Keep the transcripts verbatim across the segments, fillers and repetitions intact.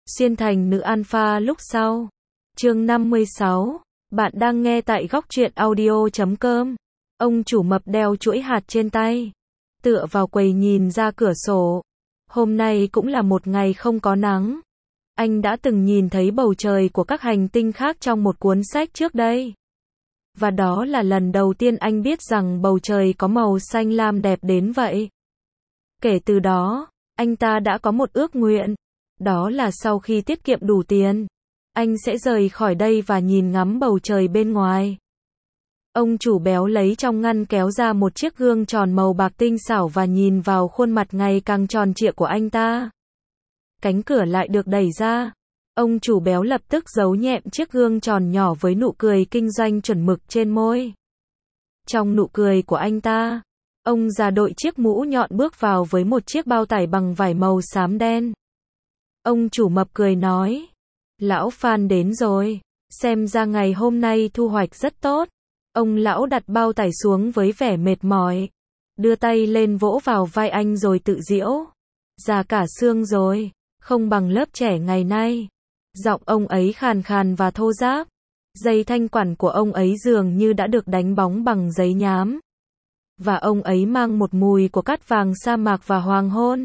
Xuyên thành nữ alpha lúc sau. Chương năm mươi sáu. Bạn đang nghe tại góc truyện audio chấm com. Ông chủ mập đeo chuỗi hạt trên tay, tựa vào quầy nhìn ra cửa sổ. Hôm nay cũng là một ngày không có nắng. Anh đã từng nhìn thấy bầu trời của các hành tinh khác trong một cuốn sách trước đây. Và đó là lần đầu tiên anh biết rằng bầu trời có màu xanh lam đẹp đến vậy. Kể từ đó, anh ta đã có một ước nguyện. Đó là sau khi tiết kiệm đủ tiền, anh sẽ rời khỏi đây và nhìn ngắm bầu trời bên ngoài. Ông chủ béo lấy trong ngăn kéo ra một chiếc gương tròn màu bạc tinh xảo và nhìn vào khuôn mặt ngày càng tròn trịa của anh ta. Cánh cửa lại được đẩy ra. Ông chủ béo lập tức giấu nhẹm chiếc gương tròn nhỏ với nụ cười kinh doanh chuẩn mực trên môi. Trong nụ cười của anh ta, ông già đội chiếc mũ nhọn bước vào với một chiếc bao tải bằng vải màu xám đen. Ông chủ mập cười nói, lão Phan đến rồi, xem ra ngày hôm nay thu hoạch rất tốt. Ông lão đặt bao tải xuống với vẻ mệt mỏi, đưa tay lên vỗ vào vai anh rồi tự giễu. Già cả xương rồi, không bằng lớp trẻ ngày nay. Giọng ông ấy khàn khàn và thô ráp. Dây thanh quản của ông ấy dường như đã được đánh bóng bằng giấy nhám. Và ông ấy mang một mùi của cát vàng sa mạc và hoàng hôn.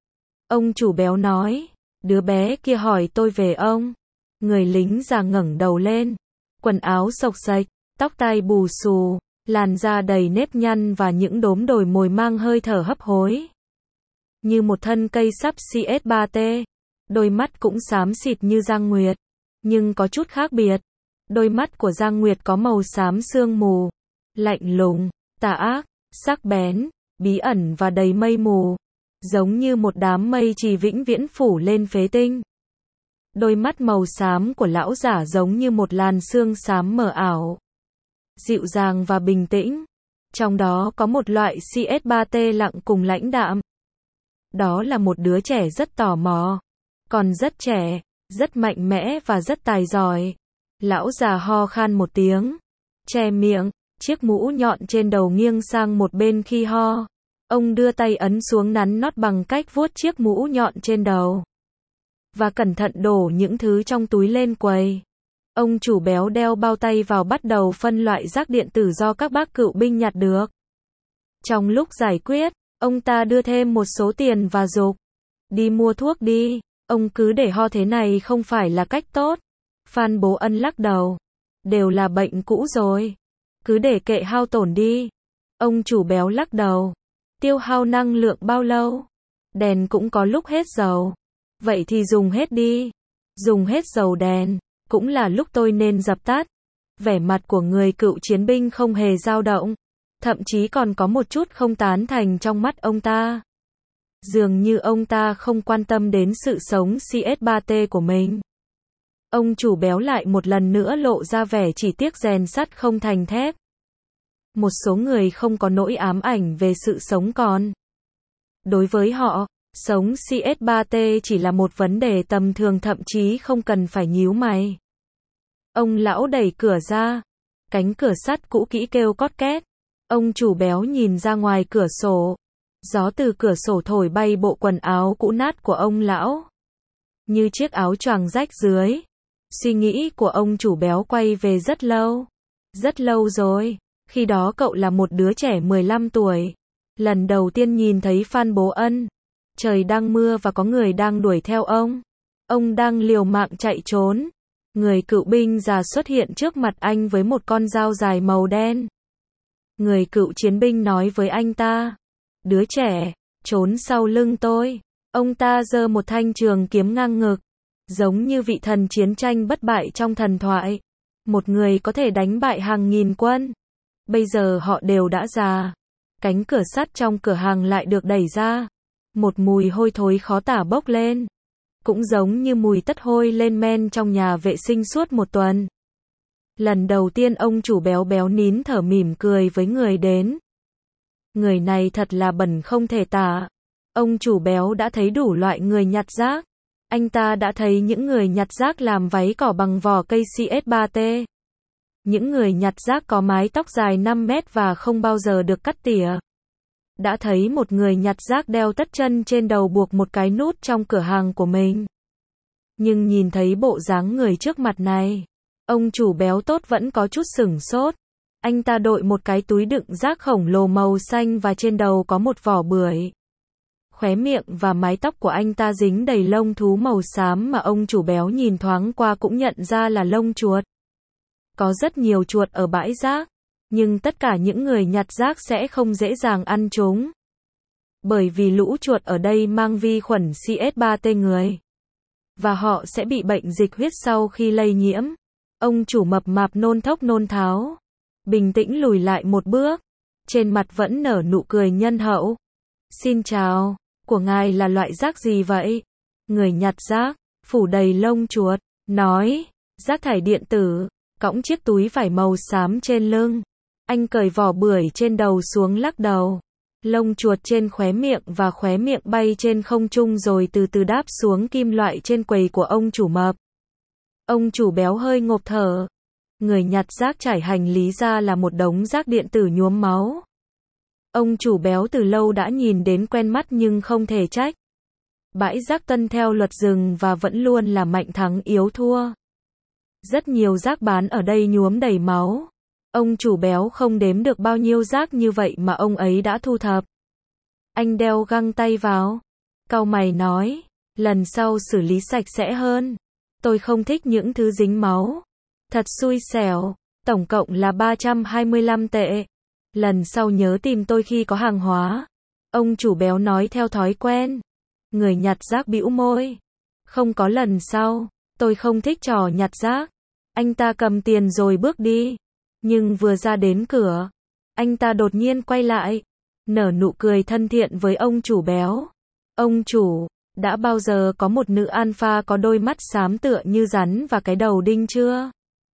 Ông chủ béo nói, đứa bé kia hỏi tôi về ông. Người lính già ngẩng đầu lên. Quần áo xộc xệch, tóc tai bù xù, làn da đầy nếp nhăn và những đốm đồi mồi mang hơi thở hấp hối. Như một thân cây sắp xê ét ba tê. Đôi mắt cũng xám xịt như Giang Nguyệt. Nhưng có chút khác biệt. Đôi mắt của Giang Nguyệt có màu xám sương mù. Lạnh lùng, tà ác, sắc bén, bí ẩn và đầy mây mù. Giống như một đám mây trì vĩnh viễn phủ lên phế tinh. Đôi mắt màu xám của lão giả giống như một làn sương xám mờ ảo. Dịu dàng và bình tĩnh. Trong đó có một loại xê ét ba tê lặng cùng lãnh đạm. Đó là một đứa trẻ rất tò mò. Còn rất trẻ, rất mạnh mẽ và rất tài giỏi. Lão già ho khan một tiếng, che miệng, chiếc mũ nhọn trên đầu nghiêng sang một bên khi ho. Ông đưa tay ấn xuống nắn nót bằng cách vuốt chiếc mũ nhọn trên đầu. Và cẩn thận đổ những thứ trong túi lên quầy. Ông chủ béo đeo bao tay vào bắt đầu phân loại rác điện tử do các bác cựu binh nhặt được. Trong lúc giải quyết, ông ta đưa thêm một số tiền và dục, đi mua thuốc đi, ông cứ để ho thế này không phải là cách tốt. Phan Bố Ân lắc đầu. Đều là bệnh cũ rồi. Cứ để kệ hao tổn đi. Ông chủ béo lắc đầu. Tiêu hao năng lượng bao lâu? Đèn cũng có lúc hết dầu. Vậy thì dùng hết đi. Dùng hết dầu đèn, cũng là lúc tôi nên dập tắt. Vẻ mặt của người cựu chiến binh không hề dao động. Thậm chí còn có một chút không tán thành trong mắt ông ta. Dường như ông ta không quan tâm đến sự sống xê ét ba tê của mình. Ông chủ béo lại một lần nữa lộ ra vẻ chỉ tiếc rèn sắt không thành thép. Một số người không có nỗi ám ảnh về sự sống còn. Đối với họ, sống xê ét ba tê chỉ là một vấn đề tầm thường thậm chí không cần phải nhíu mày. Ông lão đẩy cửa ra. Cánh cửa sắt cũ kỹ kêu cót két. Ông chủ béo nhìn ra ngoài cửa sổ. Gió từ cửa sổ thổi bay bộ quần áo cũ nát của ông lão. Như chiếc áo choàng rách dưới. Suy nghĩ của ông chủ béo quay về rất lâu. Rất lâu rồi. Khi đó cậu là một đứa trẻ mười lăm tuổi. Lần đầu tiên nhìn thấy Phan Bố Ân. Trời đang mưa và có người đang đuổi theo ông. Ông đang liều mạng chạy trốn. Người cựu binh già xuất hiện trước mặt anh với một con dao dài màu đen. Người cựu chiến binh nói với anh ta. Đứa trẻ, trốn sau lưng tôi. Ông ta giơ một thanh trường kiếm ngang ngực. Giống như vị thần chiến tranh bất bại trong thần thoại. Một người có thể đánh bại hàng nghìn quân. Bây giờ họ đều đã già. Cánh cửa sắt trong cửa hàng lại được đẩy ra. Một mùi hôi thối khó tả bốc lên. Cũng giống như mùi tất hôi lên men trong nhà vệ sinh suốt một tuần. Lần đầu tiên ông chủ béo béo nín thở mỉm cười với người đến. Người này thật là bẩn không thể tả. Ông chủ béo đã thấy đủ loại người nhặt rác. Anh ta đã thấy những người nhặt rác làm váy cỏ bằng vỏ cây xê ét ba tê. Những người nhặt rác có mái tóc dài năm mét và không bao giờ được cắt tỉa. Đã thấy một người nhặt rác đeo tất chân trên đầu buộc một cái nút trong cửa hàng của mình. Nhưng nhìn thấy bộ dáng người trước mặt này, ông chủ béo tốt vẫn có chút sửng sốt. Anh ta đội một cái túi đựng rác khổng lồ màu xanh và trên đầu có một vỏ bưởi. Khóe miệng và mái tóc của anh ta dính đầy lông thú màu xám mà ông chủ béo nhìn thoáng qua cũng nhận ra là lông chuột. Có rất nhiều chuột ở bãi rác, nhưng tất cả những người nhặt rác sẽ không dễ dàng ăn chúng. Bởi vì lũ chuột ở đây mang vi khuẩn C S ba T người. Và họ sẽ bị bệnh dịch huyết sau khi lây nhiễm. Ông chủ mập mạp nôn thốc nôn tháo. Bình tĩnh lùi lại một bước. Trên mặt vẫn nở nụ cười nhân hậu. Xin chào, của ngài là loại rác gì vậy? Người nhặt rác, phủ đầy lông chuột, nói, rác thải điện tử, cõng chiếc túi vải màu xám trên lưng. Anh cởi vỏ bưởi trên đầu xuống lắc đầu. Lông chuột trên khóe miệng và khóe miệng bay trên không trung rồi từ từ đáp xuống kim loại trên quầy của ông chủ mập. Ông chủ béo hơi ngộp thở. Người nhặt rác trải hành lý ra là một đống rác điện tử nhuốm máu. Ông chủ béo từ lâu đã nhìn đến quen mắt nhưng không thể trách. Bãi rác tuân theo luật rừng và vẫn luôn là mạnh thắng yếu thua. Rất nhiều rác bán ở đây nhuốm đầy máu. Ông chủ béo không đếm được bao nhiêu rác như vậy mà ông ấy đã thu thập. Anh đeo găng tay vào. Cau mày nói, lần sau xử lý sạch sẽ hơn. Tôi không thích những thứ dính máu. Thật xui xẻo, tổng cộng là ba trăm hai mươi lăm tệ. Lần sau nhớ tìm tôi khi có hàng hóa. Ông chủ béo nói theo thói quen. Người nhặt rác bĩu môi. Không có lần sau, tôi không thích trò nhặt rác. Anh ta cầm tiền rồi bước đi. Nhưng vừa ra đến cửa, anh ta đột nhiên quay lại, nở nụ cười thân thiện với ông chủ béo. Ông chủ, đã bao giờ có một nữ alpha có đôi mắt xám tựa như rắn và cái đầu đinh chưa?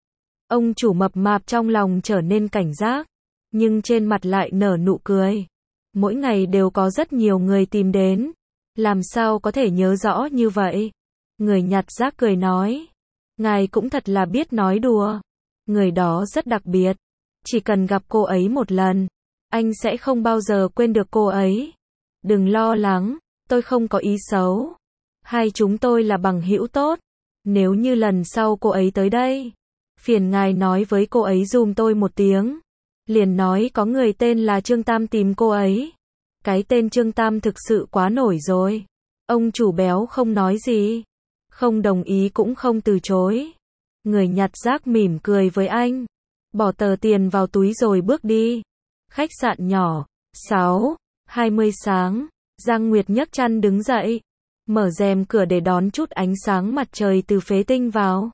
Ông chủ mập mạp trong lòng trở nên cảnh giác, nhưng trên mặt lại nở nụ cười. Mỗi ngày đều có rất nhiều người tìm đến. Làm sao có thể nhớ rõ như vậy? Người nhặt rác cười nói. Ngài cũng thật là biết nói đùa. Người đó rất đặc biệt. Chỉ cần gặp cô ấy một lần, anh sẽ không bao giờ quên được cô ấy. Đừng lo lắng, tôi không có ý xấu. Hai chúng tôi là bằng hữu tốt. Nếu như lần sau cô ấy tới đây, phiền ngài nói với cô ấy giùm tôi một tiếng. Liền nói có người tên là Trương Tam tìm cô ấy. Cái tên Trương Tam thực sự quá nổi rồi. Ông chủ béo không nói gì. Không đồng ý cũng không từ chối. Người nhặt rác mỉm cười với anh. Bỏ tờ tiền vào túi rồi bước đi. Khách sạn nhỏ. sáu, hai mươi sáng. Giang Nguyệt nhấc chăn đứng dậy. Mở rèm cửa để đón chút ánh sáng mặt trời từ phế tinh vào.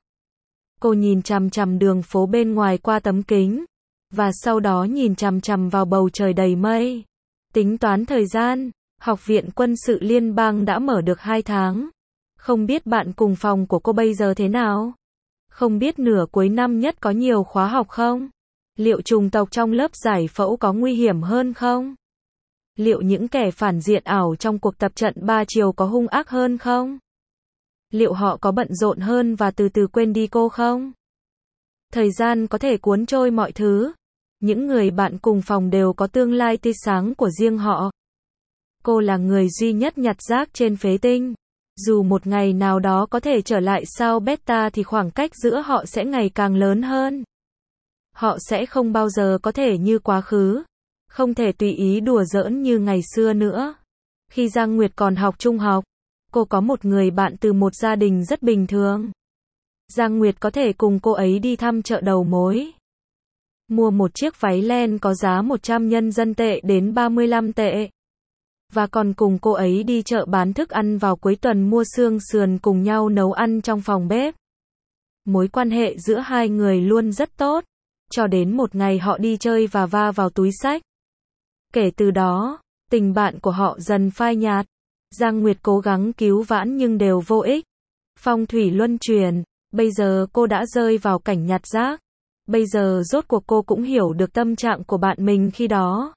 Cô nhìn chằm chằm đường phố bên ngoài qua tấm kính. Và sau đó nhìn chằm chằm vào bầu trời đầy mây. Tính toán thời gian. Học viện quân sự liên bang đã mở được hai tháng. Không biết bạn cùng phòng của cô bây giờ thế nào? Không biết nửa cuối năm nhất có nhiều khóa học không? Liệu chủng tộc trong lớp giải phẫu có nguy hiểm hơn không? Liệu những kẻ phản diện ảo trong cuộc tập trận ba chiều có hung ác hơn không? Liệu họ có bận rộn hơn và từ từ quên đi cô không? Thời gian có thể cuốn trôi mọi thứ. Những người bạn cùng phòng đều có tương lai tươi sáng của riêng họ. Cô là người duy nhất nhặt rác trên phế tinh. Dù một ngày nào đó có thể trở lại sao beta thì khoảng cách giữa họ sẽ ngày càng lớn hơn. Họ sẽ không bao giờ có thể như quá khứ. Không thể tùy ý đùa giỡn như ngày xưa nữa. Khi Giang Nguyệt còn học trung học, cô có một người bạn từ một gia đình rất bình thường. Giang Nguyệt có thể cùng cô ấy đi thăm chợ đầu mối. Mua một chiếc váy len có giá một trăm nhân dân tệ đến ba mươi lăm tệ. Và còn cùng cô ấy đi chợ bán thức ăn vào cuối tuần mua xương sườn cùng nhau nấu ăn trong phòng bếp. Mối quan hệ giữa hai người luôn rất tốt. Cho đến một ngày họ đi chơi và va vào túi xách. Kể từ đó, tình bạn của họ dần phai nhạt. Giang Nguyệt cố gắng cứu vãn nhưng đều vô ích. Phong thủy luân chuyển, bây giờ cô đã rơi vào cảnh nhặt rác. Bây giờ rốt cuộc cô cũng hiểu được tâm trạng của bạn mình khi đó.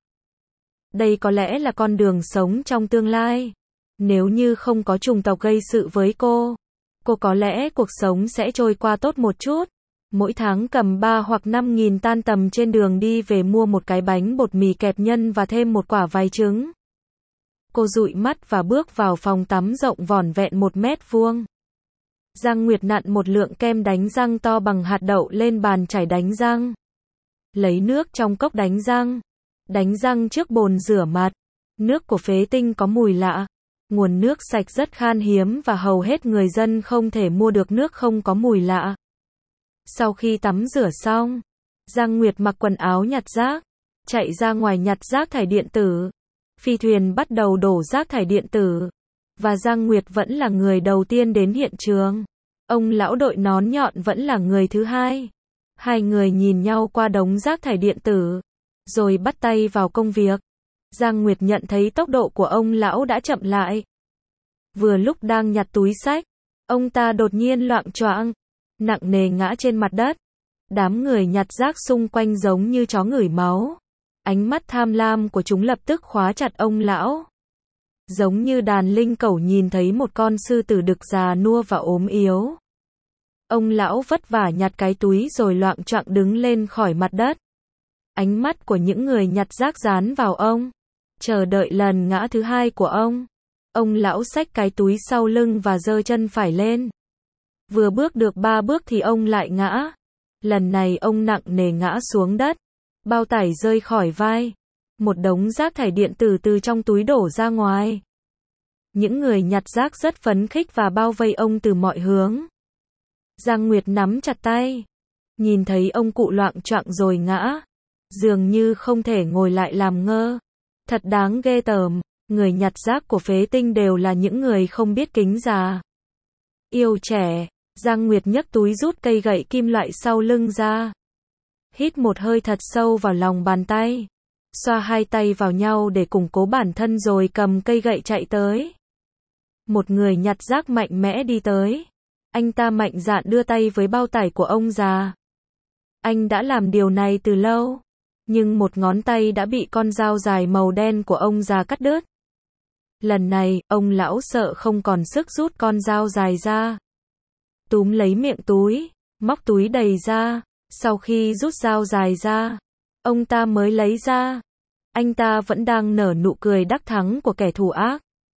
Đây có lẽ là con đường sống trong tương lai. Nếu như không có chủng tộc gây sự với cô, cô có lẽ cuộc sống sẽ trôi qua tốt một chút. Mỗi tháng cầm ba hoặc năm nghìn tan tầm trên đường đi về mua một cái bánh bột mì kẹp nhân và thêm một quả vài trứng. Cô dụi mắt và bước vào phòng tắm rộng vỏn vẹn một mét vuông. Giang Nguyệt nặn một lượng kem đánh răng to bằng hạt đậu lên bàn chải đánh răng. Lấy nước trong cốc đánh răng. Đánh răng trước bồn rửa mặt. Nước của Phế Tinh có mùi lạ. Nguồn nước sạch rất khan hiếm và hầu hết người dân không thể mua được nước không có mùi lạ. Sau khi tắm rửa xong, Giang Nguyệt mặc quần áo nhặt rác, chạy ra ngoài nhặt rác thải điện tử. Phi thuyền bắt đầu đổ rác thải điện tử. Và Giang Nguyệt vẫn là người đầu tiên đến hiện trường. Ông lão đội nón nhọn vẫn là người thứ hai. Hai người nhìn nhau qua đống rác thải điện tử, rồi bắt tay vào công việc. Giang Nguyệt nhận thấy tốc độ của ông lão đã chậm lại. Vừa lúc đang nhặt túi xách, ông ta đột nhiên loạng choạng, nặng nề ngã trên mặt đất. Đám người nhặt rác xung quanh giống như chó ngửi máu. Ánh mắt tham lam của chúng lập tức khóa chặt ông lão. Giống như đàn linh cẩu nhìn thấy một con sư tử đực già nua và ốm yếu. Ông lão vất vả nhặt cái túi rồi loạng choạng đứng lên khỏi mặt đất. Ánh mắt của những người nhặt rác dán vào ông, chờ đợi lần ngã thứ hai của ông. Ông lão xách cái túi sau lưng và giơ chân phải lên. Vừa bước được ba bước thì ông lại ngã. Lần này ông nặng nề ngã xuống đất. Bao tải rơi khỏi vai. Một đống rác thải điện tử từ trong túi đổ ra ngoài. Những người nhặt rác rất phấn khích và bao vây ông từ mọi hướng. Giang Nguyệt nắm chặt tay. Nhìn thấy ông cụ loạng choạng rồi ngã. Dường như không thể ngồi lại làm ngơ. Thật đáng ghê tởm. Người nhặt rác của Phế Tinh đều là những người không biết kính già. Yêu trẻ. Giang Nguyệt nhấc túi rút cây gậy kim loại sau lưng ra. Hít một hơi thật sâu vào lòng bàn tay. Xoa hai tay vào nhau để củng cố bản thân rồi cầm cây gậy chạy tới. Một người nhặt rác mạnh mẽ đi tới. Anh ta mạnh dạn đưa tay với bao tải của ông già. Anh đã làm điều này từ lâu. Nhưng một ngón tay đã bị con dao dài màu đen của ông già cắt đứt. Lần này, ông lão sợ không còn sức rút con dao dài ra. Túm lấy miệng túi, móc túi đầy ra. Sau khi rút dao dài ra, ông ta mới lấy ra. Anh ta vẫn đang nở nụ cười đắc thắng của kẻ thù ác.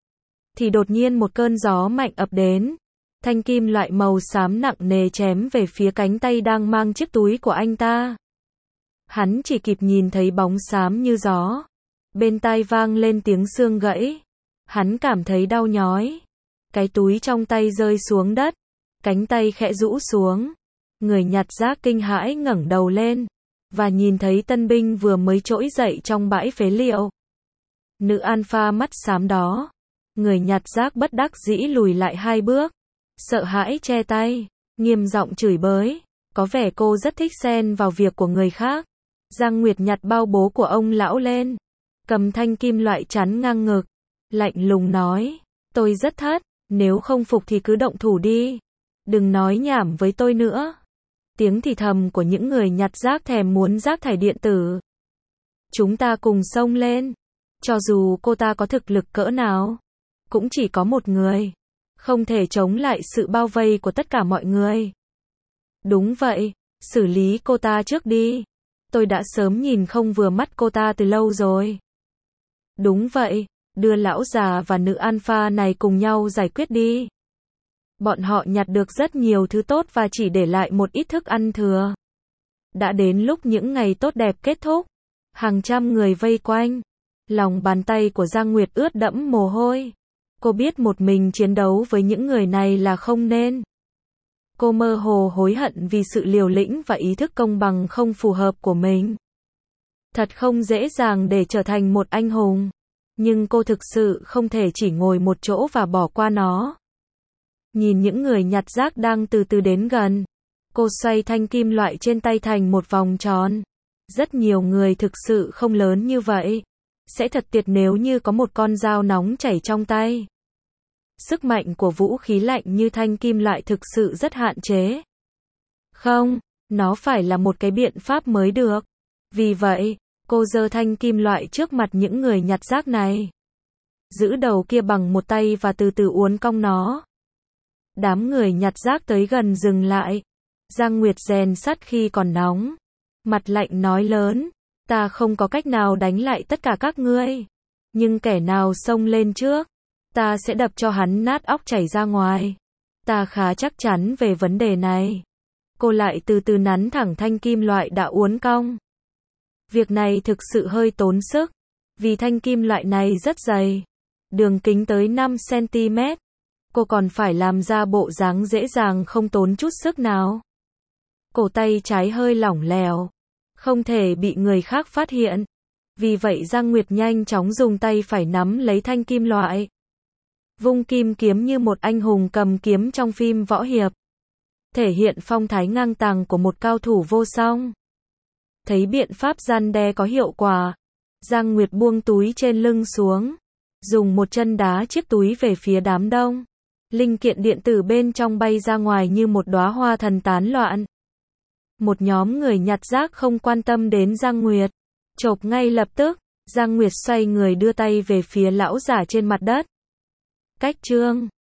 Thì đột nhiên một cơn gió mạnh ập đến. Thanh kim loại màu xám nặng nề chém về phía cánh tay đang mang chiếc túi của anh ta. Hắn chỉ kịp nhìn thấy bóng xám như gió. Bên tai vang lên tiếng xương gãy. Hắn cảm thấy đau nhói. Cái túi trong tay rơi xuống đất. Cánh tay khẽ rũ xuống. Người nhặt rác kinh hãi ngẩng đầu lên. Và nhìn thấy tân binh vừa mới trỗi dậy trong bãi phế liệu. Nữ alpha mắt xám đó. Người nhặt rác bất đắc dĩ lùi lại hai bước. Sợ hãi che tay. Nghiêm giọng chửi bới. Có vẻ cô rất thích xen vào việc của người khác. Giang Nguyệt nhặt bao bố của ông lão lên. Cầm thanh kim loại chắn ngang ngực. Lạnh lùng nói. Tôi rất thất. Nếu không phục thì cứ động thủ đi. Đừng nói nhảm với tôi nữa. Tiếng thì thầm của những người nhặt rác thèm muốn rác thải điện tử. Chúng ta cùng xông lên. Cho dù cô ta có thực lực cỡ nào, cũng chỉ có một người. Không thể chống lại sự bao vây của tất cả mọi người. Đúng vậy, xử lý cô ta trước đi. Tôi đã sớm nhìn không vừa mắt cô ta từ lâu rồi. Đúng vậy, đưa lão già và nữ alpha này cùng nhau giải quyết đi. Bọn họ nhặt được rất nhiều thứ tốt và chỉ để lại một ít thức ăn thừa. Đã đến lúc những ngày tốt đẹp kết thúc. Hàng trăm người vây quanh. Lòng bàn tay của Giang Nguyệt ướt đẫm mồ hôi. Cô biết một mình chiến đấu với những người này là không nên. Cô mơ hồ hối hận vì sự liều lĩnh và ý thức công bằng không phù hợp của mình. Thật không dễ dàng để trở thành một anh hùng. Nhưng cô thực sự không thể chỉ ngồi một chỗ và bỏ qua nó. Nhìn những người nhặt rác đang từ từ đến gần. Cô xoay thanh kim loại trên tay thành một vòng tròn. Rất nhiều người thực sự không lớn như vậy. Sẽ thật tuyệt nếu như có một con dao nóng chảy trong tay. Sức mạnh của vũ khí lạnh như thanh kim loại thực sự rất hạn chế. Không, nó phải là một cái biện pháp mới được. Vì vậy, cô giơ thanh kim loại trước mặt những người nhặt rác này. Giữ đầu kia bằng một tay và từ từ uốn cong nó. Đám người nhặt rác tới gần dừng lại. Giang Nguyệt rèn sắt khi còn nóng. Mặt lạnh nói lớn. Ta không có cách nào đánh lại tất cả các ngươi. Nhưng kẻ nào xông lên trước, ta sẽ đập cho hắn nát óc chảy ra ngoài. Ta khá chắc chắn về vấn đề này. Cô lại từ từ nắn thẳng thanh kim loại đã uốn cong. Việc này thực sự hơi tốn sức, vì thanh kim loại này rất dày, đường kính tới năm xăng-ti-mét. Cô còn phải làm ra bộ dáng dễ dàng không tốn chút sức nào. Cổ tay trái hơi lỏng lẻo, không thể bị người khác phát hiện. Vì vậy Giang Nguyệt nhanh chóng dùng tay phải nắm lấy thanh kim loại. Vung kim kiếm như một anh hùng cầm kiếm trong phim võ hiệp. Thể hiện phong thái ngang tàng của một cao thủ vô song. Thấy biện pháp răn đe có hiệu quả, Giang Nguyệt buông túi trên lưng xuống, dùng một chân đá chiếc túi về phía đám đông. Linh kiện điện tử bên trong bay ra ngoài như một đóa hoa thần tán loạn. Một nhóm người nhặt rác không quan tâm đến Giang Nguyệt. Chộp ngay lập tức, Giang Nguyệt xoay người đưa tay về phía lão giả trên mặt đất. Cách chương